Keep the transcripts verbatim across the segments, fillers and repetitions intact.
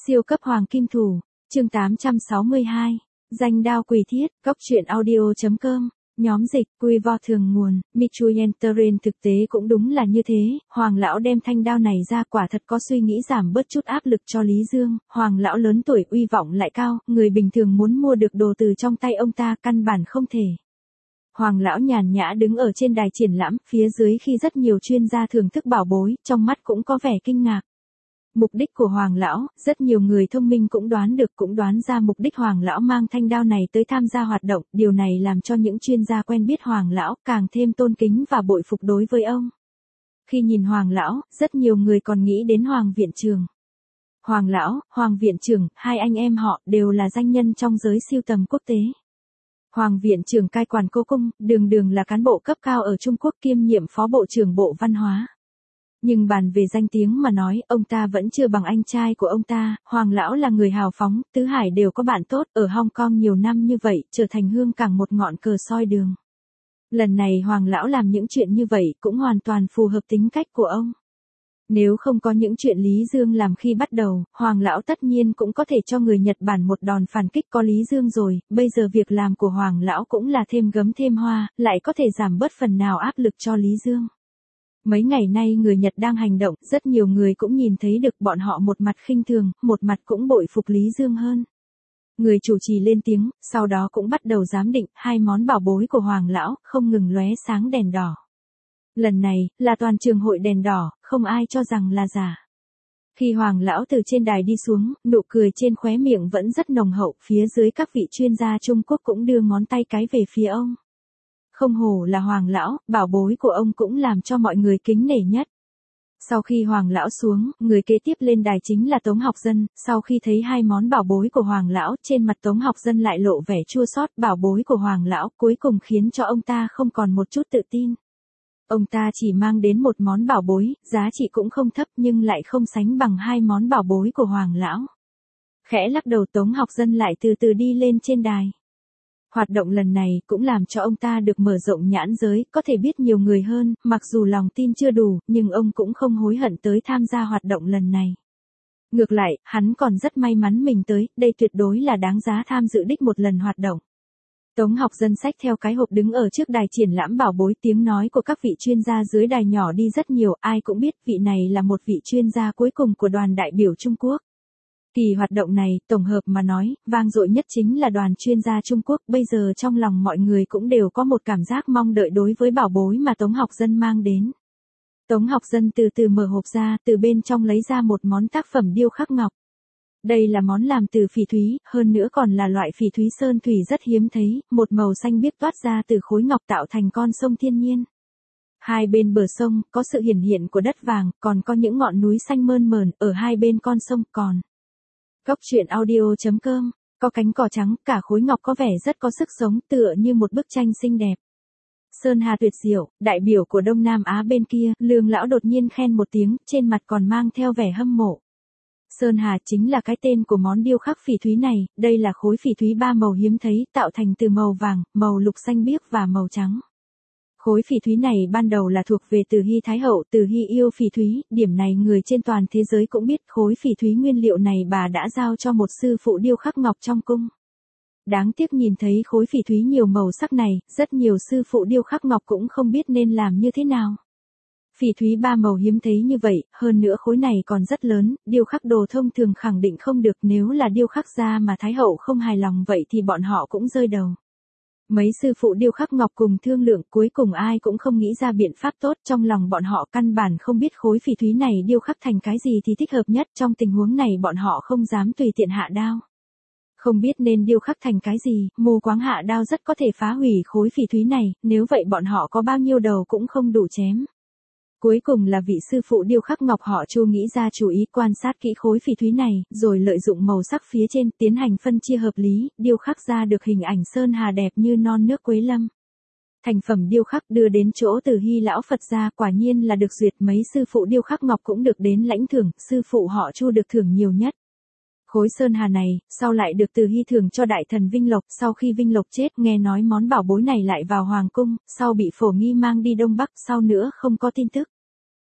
Siêu cấp hoàng kim thủ, chương tám trăm sáu mươi hai, danh đao quỷ thiết, góc truyện audio.com, nhóm dịch, quy vo thường nguồn, Michuyenterin. Thực tế cũng đúng là như thế, Hoàng lão đem thanh đao này ra quả thật có suy nghĩ giảm bớt chút áp lực cho Lý Dương. Hoàng lão lớn tuổi uy vọng lại cao, người bình thường muốn mua được đồ từ trong tay ông ta căn bản không thể. Hoàng lão nhàn nhã đứng ở trên đài triển lãm, phía dưới khi rất nhiều chuyên gia thưởng thức bảo bối, trong mắt cũng có vẻ kinh ngạc. Mục đích của Hoàng lão, rất nhiều người thông minh cũng đoán được cũng đoán ra mục đích Hoàng lão mang thanh đao này tới tham gia hoạt động, điều này làm cho những chuyên gia quen biết Hoàng lão càng thêm tôn kính và bội phục đối với ông. Khi nhìn Hoàng lão, rất nhiều người còn nghĩ đến Hoàng viện trưởng. Hoàng lão, Hoàng viện trưởng, hai anh em họ đều là danh nhân trong giới sưu tầm quốc tế. Hoàng viện trưởng cai quản cố cung, đường đường là cán bộ cấp cao ở Trung Quốc kiêm nhiệm phó bộ trưởng Bộ Văn hóa. Nhưng bàn về danh tiếng mà nói, ông ta vẫn chưa bằng anh trai của ông ta. Hoàng lão là người hào phóng, tứ hải đều có bạn tốt, ở Hong Kong nhiều năm như vậy, trở thành hương cảng một ngọn cờ soi đường. Lần này Hoàng lão làm những chuyện như vậy cũng hoàn toàn phù hợp tính cách của ông. Nếu không có những chuyện Lý Dương làm khi bắt đầu, Hoàng lão tất nhiên cũng có thể cho người Nhật Bản một đòn phản kích có Lý Dương rồi, bây giờ việc làm của Hoàng lão cũng là thêm gấm thêm hoa, lại có thể giảm bớt phần nào áp lực cho Lý Dương. Mấy ngày nay người Nhật đang hành động, rất nhiều người cũng nhìn thấy được bọn họ một mặt khinh thường, một mặt cũng bội phục Lý Dương hơn. Người chủ trì lên tiếng, sau đó cũng bắt đầu giám định, hai món bảo bối của Hoàng lão, không ngừng lóe sáng đèn đỏ. Lần này, là toàn trường hội đèn đỏ, không ai cho rằng là giả. Khi Hoàng lão từ trên đài đi xuống, nụ cười trên khóe miệng vẫn rất nồng hậu, phía dưới các vị chuyên gia Trung Quốc cũng đưa ngón tay cái về phía ông. Không hổ là Hoàng lão, bảo bối của ông cũng làm cho mọi người kính nể nhất. Sau khi Hoàng lão xuống, người kế tiếp lên đài chính là Tống Học Dân, sau khi thấy hai món bảo bối của Hoàng lão, trên mặt Tống Học Dân lại lộ vẻ chua xót, bảo bối của Hoàng lão cuối cùng khiến cho ông ta không còn một chút tự tin. Ông ta chỉ mang đến một món bảo bối, giá trị cũng không thấp nhưng lại không sánh bằng hai món bảo bối của Hoàng lão. Khẽ lắc đầu, Tống Học Dân lại từ từ đi lên trên đài. Hoạt động lần này cũng làm cho ông ta được mở rộng nhãn giới, có thể biết nhiều người hơn, mặc dù lòng tin chưa đủ, nhưng ông cũng không hối hận tới tham gia hoạt động lần này. Ngược lại, hắn còn rất may mắn mình tới, đây tuyệt đối là đáng giá tham dự đích một lần hoạt động. Tống Học Dân xách theo cái hộp đứng ở trước đài triển lãm bảo bối, tiếng nói của các vị chuyên gia dưới đài nhỏ đi rất nhiều, ai cũng biết vị này là một vị chuyên gia cuối cùng của đoàn đại biểu Trung Quốc. Kỳ hoạt động này, tổng hợp mà nói, vang dội nhất chính là đoàn chuyên gia Trung Quốc, bây giờ trong lòng mọi người cũng đều có một cảm giác mong đợi đối với bảo bối mà Tống Học Dân mang đến. Tống Học Dân từ từ mở hộp ra, từ bên trong lấy ra một món tác phẩm điêu khắc ngọc. Đây là món làm từ phỉ thúy, hơn nữa còn là loại phỉ thúy sơn thủy rất hiếm thấy, một màu xanh biếc toát ra từ khối ngọc tạo thành con sông thiên nhiên. Hai bên bờ sông, có sự hiển hiện của đất vàng, còn có những ngọn núi xanh mơn mởn, ở hai bên con sông còn. Góc truyện audio.com, có cánh cỏ trắng, cả khối ngọc có vẻ rất có sức sống, tựa như một bức tranh xinh đẹp. Sơn hà tuyệt diệu, đại biểu của Đông Nam Á bên kia, Lương lão đột nhiên khen một tiếng, trên mặt còn mang theo vẻ hâm mộ. Sơn hà chính là cái tên của món điêu khắc phỉ thúy này, đây là khối phỉ thúy ba màu hiếm thấy, tạo thành từ màu vàng, màu lục xanh biếc và màu trắng. Khối phỉ thúy này ban đầu là thuộc về Từ Hy Thái Hậu, Từ Hy yêu phỉ thúy, điểm này người trên toàn thế giới cũng biết, khối phỉ thúy nguyên liệu này bà đã giao cho một sư phụ điêu khắc ngọc trong cung. Đáng tiếc nhìn thấy khối phỉ thúy nhiều màu sắc này, rất nhiều sư phụ điêu khắc ngọc cũng không biết nên làm như thế nào. Phỉ thúy ba màu hiếm thấy như vậy, hơn nữa khối này còn rất lớn, điêu khắc đồ thông thường khẳng định không được, nếu là điêu khắc ra mà Thái Hậu không hài lòng vậy thì bọn họ cũng rơi đầu. Mấy sư phụ điêu khắc ngọc cùng thương lượng, cuối cùng ai cũng không nghĩ ra biện pháp tốt, trong lòng bọn họ căn bản không biết khối phỉ thúy này điêu khắc thành cái gì thì thích hợp nhất, trong tình huống này bọn họ không dám tùy tiện hạ đao. Không biết nên điêu khắc thành cái gì, mù quáng hạ đao rất có thể phá hủy khối phỉ thúy này, nếu vậy bọn họ có bao nhiêu đầu cũng không đủ chém. Cuối cùng là vị sư phụ điêu khắc ngọc họ Chu nghĩ ra chủ ý, quan sát kỹ khối phỉ thúy này, rồi lợi dụng màu sắc phía trên, tiến hành phân chia hợp lý, điêu khắc ra được hình ảnh sơn hà đẹp như non nước Quế Lâm. Thành phẩm điêu khắc đưa đến chỗ Từ Hy lão Phật gia, quả nhiên là được duyệt, mấy sư phụ điêu khắc ngọc cũng được đến lãnh thưởng, sư phụ họ Chu được thưởng nhiều nhất. Khối sơn hà này, sau lại được Từ Hy thưởng cho đại thần Vinh Lộc, sau khi Vinh Lộc chết, nghe nói món bảo bối này lại vào hoàng cung, sau bị Phổ Nghi mang đi Đông Bắc, sau nữa không có tin tức.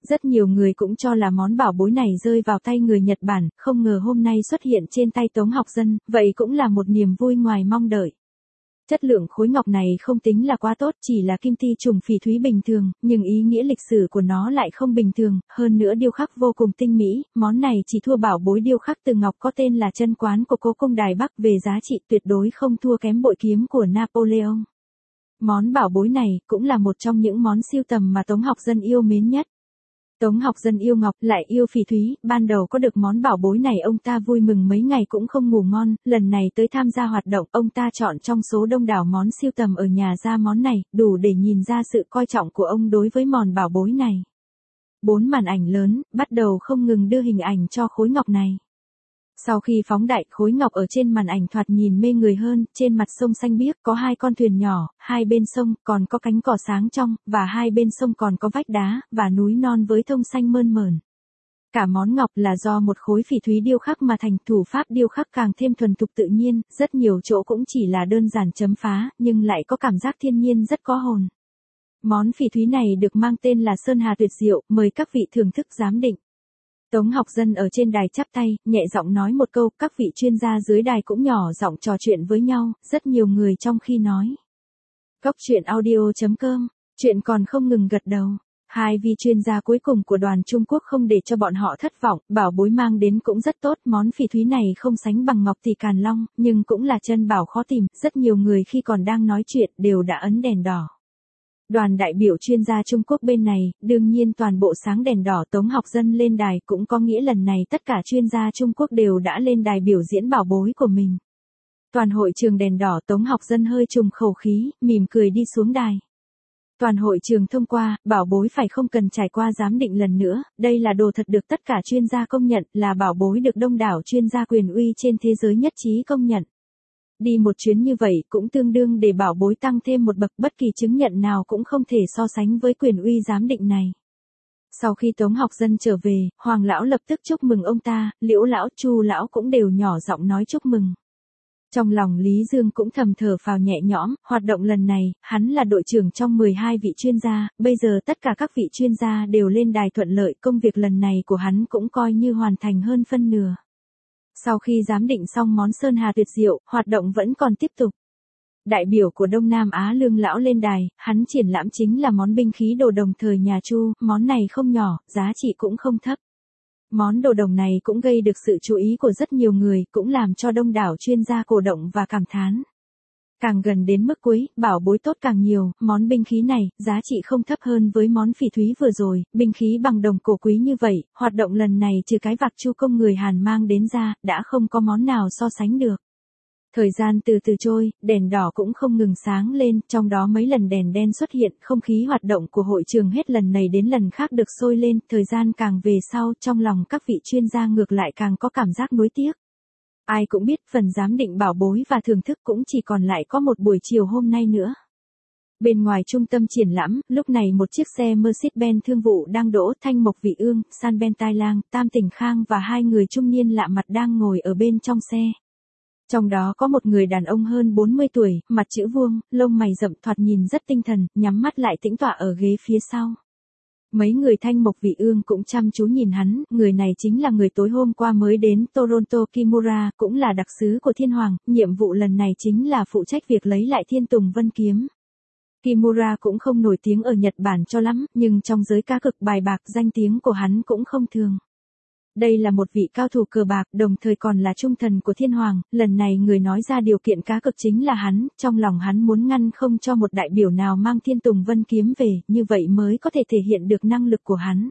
Rất nhiều người cũng cho là món bảo bối này rơi vào tay người Nhật Bản, không ngờ hôm nay xuất hiện trên tay Tống Học Dân, vậy cũng là một niềm vui ngoài mong đợi. Chất lượng khối ngọc này không tính là quá tốt, chỉ là kim ti trùng phỉ thúy bình thường, nhưng ý nghĩa lịch sử của nó lại không bình thường, hơn nữa điêu khắc vô cùng tinh mỹ, món này chỉ thua bảo bối điêu khắc từ ngọc có tên là Chân Quán của Cố Cung Đài Bắc, về giá trị tuyệt đối không thua kém bội kiếm của Napoleon. Món bảo bối này cũng là một trong những món sưu tầm mà Tống Học Dân yêu mến nhất. Tống Học Dân yêu ngọc, lại yêu phỉ thúy, ban đầu có được món bảo bối này ông ta vui mừng mấy ngày cũng không ngủ ngon, lần này tới tham gia hoạt động, ông ta chọn trong số đông đảo món sưu tầm ở nhà ra món này, đủ để nhìn ra sự coi trọng của ông đối với món bảo bối này. Bốn màn ảnh lớn, bắt đầu không ngừng đưa hình ảnh cho khối ngọc này. Sau khi phóng đại, khối ngọc ở trên màn ảnh thoạt nhìn mê người hơn, trên mặt sông xanh biếc có hai con thuyền nhỏ, hai bên sông còn có cánh cỏ sáng trong, và hai bên sông còn có vách đá, và núi non với thông xanh mơn mởn. Cả món ngọc là do một khối phỉ thúy điêu khắc mà thành, thủ pháp điêu khắc càng thêm thuần thục tự nhiên, rất nhiều chỗ cũng chỉ là đơn giản chấm phá, nhưng lại có cảm giác thiên nhiên rất có hồn. Món phỉ thúy này được mang tên là Sơn Hà Tuyệt Diệu, mời các vị thưởng thức giám định. Tống Học Dân ở trên đài chắp tay, nhẹ giọng nói một câu, các vị chuyên gia dưới đài cũng nhỏ giọng trò chuyện với nhau, rất nhiều người trong khi nói. Cốc truyện audio chấm com, chuyện còn không ngừng gật đầu. Hai vị chuyên gia cuối cùng của đoàn Trung Quốc không để cho bọn họ thất vọng, bảo bối mang đến cũng rất tốt, món phỉ thúy này không sánh bằng ngọc tỷ Càn Long, nhưng cũng là chân bảo khó tìm, rất nhiều người khi còn đang nói chuyện đều đã ấn đèn đỏ. Đoàn đại biểu chuyên gia Trung Quốc bên này, đương nhiên toàn bộ sáng đèn đỏ. Tống Học Dân lên đài cũng có nghĩa lần này tất cả chuyên gia Trung Quốc đều đã lên đài biểu diễn bảo bối của mình. Toàn hội trường đèn đỏ, Tống Học Dân hơi trùng khẩu khí, mỉm cười đi xuống đài. Toàn hội trường thông qua, bảo bối phải không cần trải qua giám định lần nữa, đây là đồ thật được tất cả chuyên gia công nhận, là bảo bối được đông đảo chuyên gia quyền uy trên thế giới nhất trí công nhận. Đi một chuyến như vậy cũng tương đương để bảo bối tăng thêm một bậc, bất kỳ chứng nhận nào cũng không thể so sánh với quyền uy giám định này. Sau khi Tống Học Dân trở về, Hoàng lão lập tức chúc mừng ông ta, Liễu lão, Chu lão cũng đều nhỏ giọng nói chúc mừng. Trong lòng Lý Dương cũng thầm thở phào nhẹ nhõm, hoạt động lần này, hắn là đội trưởng trong mười hai vị chuyên gia, bây giờ tất cả các vị chuyên gia đều lên đài thuận lợi, công việc lần này của hắn cũng coi như hoàn thành hơn phân nửa. Sau khi giám định xong món Sơn Hà Tuyệt Diệu, hoạt động vẫn còn tiếp tục. Đại biểu của Đông Nam Á Lương lão lên đài, hắn triển lãm chính là món binh khí đồ đồng thời nhà Chu, món này không nhỏ, giá trị cũng không thấp. Món đồ đồng này cũng gây được sự chú ý của rất nhiều người, cũng làm cho đông đảo chuyên gia cổ động và cảm thán. Càng gần đến mức cuối, bảo bối tốt càng nhiều, món binh khí này, giá trị không thấp hơn với món phỉ thúy vừa rồi, binh khí bằng đồng cổ quý như vậy, hoạt động lần này trừ cái vạc Chu công người Hàn mang đến ra, đã không có món nào so sánh được. Thời gian từ từ trôi, đèn đỏ cũng không ngừng sáng lên, trong đó mấy lần đèn đen xuất hiện, không khí hoạt động của hội trường hết lần này đến lần khác được sôi lên, thời gian càng về sau, trong lòng các vị chuyên gia ngược lại càng có cảm giác nuối tiếc. Ai cũng biết phần giám định bảo bối và thưởng thức cũng chỉ còn lại có một buổi chiều hôm nay nữa. Bên ngoài trung tâm triển lãm, lúc này một chiếc xe Mercedes-Benz thương vụ đang đỗ, Thanh Mộc Vị Ương, San Ben Tai Lang, Tam Tỉnh Khang và hai người trung niên lạ mặt đang ngồi ở bên trong xe. Trong đó có một người đàn ông hơn bốn mươi tuổi, mặt chữ vuông, lông mày rậm thoạt nhìn rất tinh thần, nhắm mắt lại tĩnh tọa ở ghế phía sau. Mấy người Thanh Mộc Vị Ương cũng chăm chú nhìn hắn, người này chính là người tối hôm qua mới đến Toronto Kimura, cũng là đặc sứ của Thiên Hoàng, nhiệm vụ lần này chính là phụ trách việc lấy lại Thiên Tùng Vân Kiếm. Kimura cũng không nổi tiếng ở Nhật Bản cho lắm, nhưng trong giới cá cược bài bạc danh tiếng của hắn cũng không thường. Đây là một vị cao thủ cờ bạc, đồng thời còn là trung thần của Thiên Hoàng, lần này người nói ra điều kiện cá cược chính là hắn, trong lòng hắn muốn ngăn không cho một đại biểu nào mang Thiên Tùng Vân Kiếm về, như vậy mới có thể thể hiện được năng lực của hắn.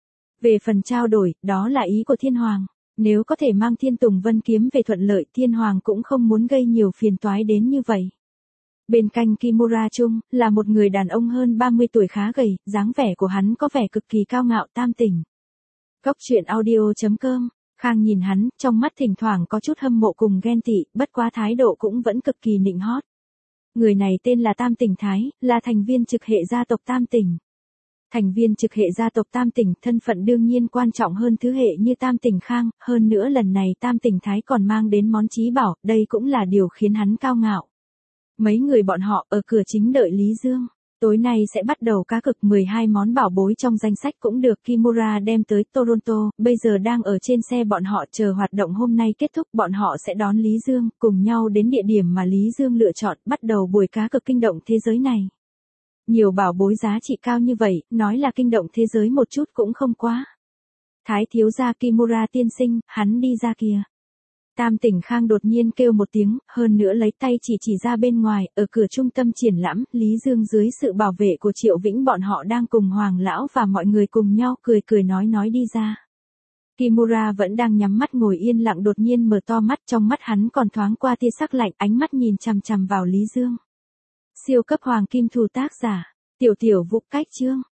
Về phần trao đổi, đó là ý của Thiên Hoàng, nếu có thể mang Thiên Tùng Vân Kiếm về thuận lợi, Thiên Hoàng cũng không muốn gây nhiều phiền toái đến như vậy. Bên cạnh Kimura Chung, là một người đàn ông hơn ba mươi tuổi khá gầy, dáng vẻ của hắn có vẻ cực kỳ cao ngạo tam tỉnh. Cốc truyện audio chấm com, Khang nhìn hắn, trong mắt thỉnh thoảng có chút hâm mộ cùng ghen tị, bất quá thái độ cũng vẫn cực kỳ nịnh hót. Người này tên là Tam Tỉnh Thái, là thành viên trực hệ gia tộc Tam Tỉnh. Thành viên trực hệ gia tộc Tam Tỉnh, thân phận đương nhiên quan trọng hơn thứ hệ như Tam Tỉnh Khang, hơn nữa lần này Tam Tỉnh Thái còn mang đến món chí bảo, đây cũng là điều khiến hắn cao ngạo. Mấy người bọn họ ở cửa chính đợi Lý Dương. Tối nay sẽ bắt đầu cá cược mười hai món bảo bối trong danh sách cũng được Kimura đem tới Toronto, bây giờ đang ở trên xe bọn họ chờ hoạt động hôm nay kết thúc bọn họ sẽ đón Lý Dương, cùng nhau đến địa điểm mà Lý Dương lựa chọn, bắt đầu buổi cá cược kinh động thế giới này. Nhiều bảo bối giá trị cao như vậy, nói là kinh động thế giới một chút cũng không quá. Thái thiếu gia Kimura tiên sinh, hắn đi ra kìa. Tam Tỉnh Khang đột nhiên kêu một tiếng, hơn nữa lấy tay chỉ chỉ ra bên ngoài, ở cửa trung tâm triển lãm, Lý Dương dưới sự bảo vệ của Triệu Vĩnh bọn họ đang cùng Hoàng Lão và mọi người cùng nhau cười cười nói nói đi ra. Kimura vẫn đang nhắm mắt ngồi yên lặng đột nhiên mở to mắt, trong mắt hắn còn thoáng qua tia sắc lạnh, ánh mắt nhìn chằm chằm vào Lý Dương. Siêu cấp hoàng kim thủ tác giả, Tiểu Tiểu Vũ cách chương.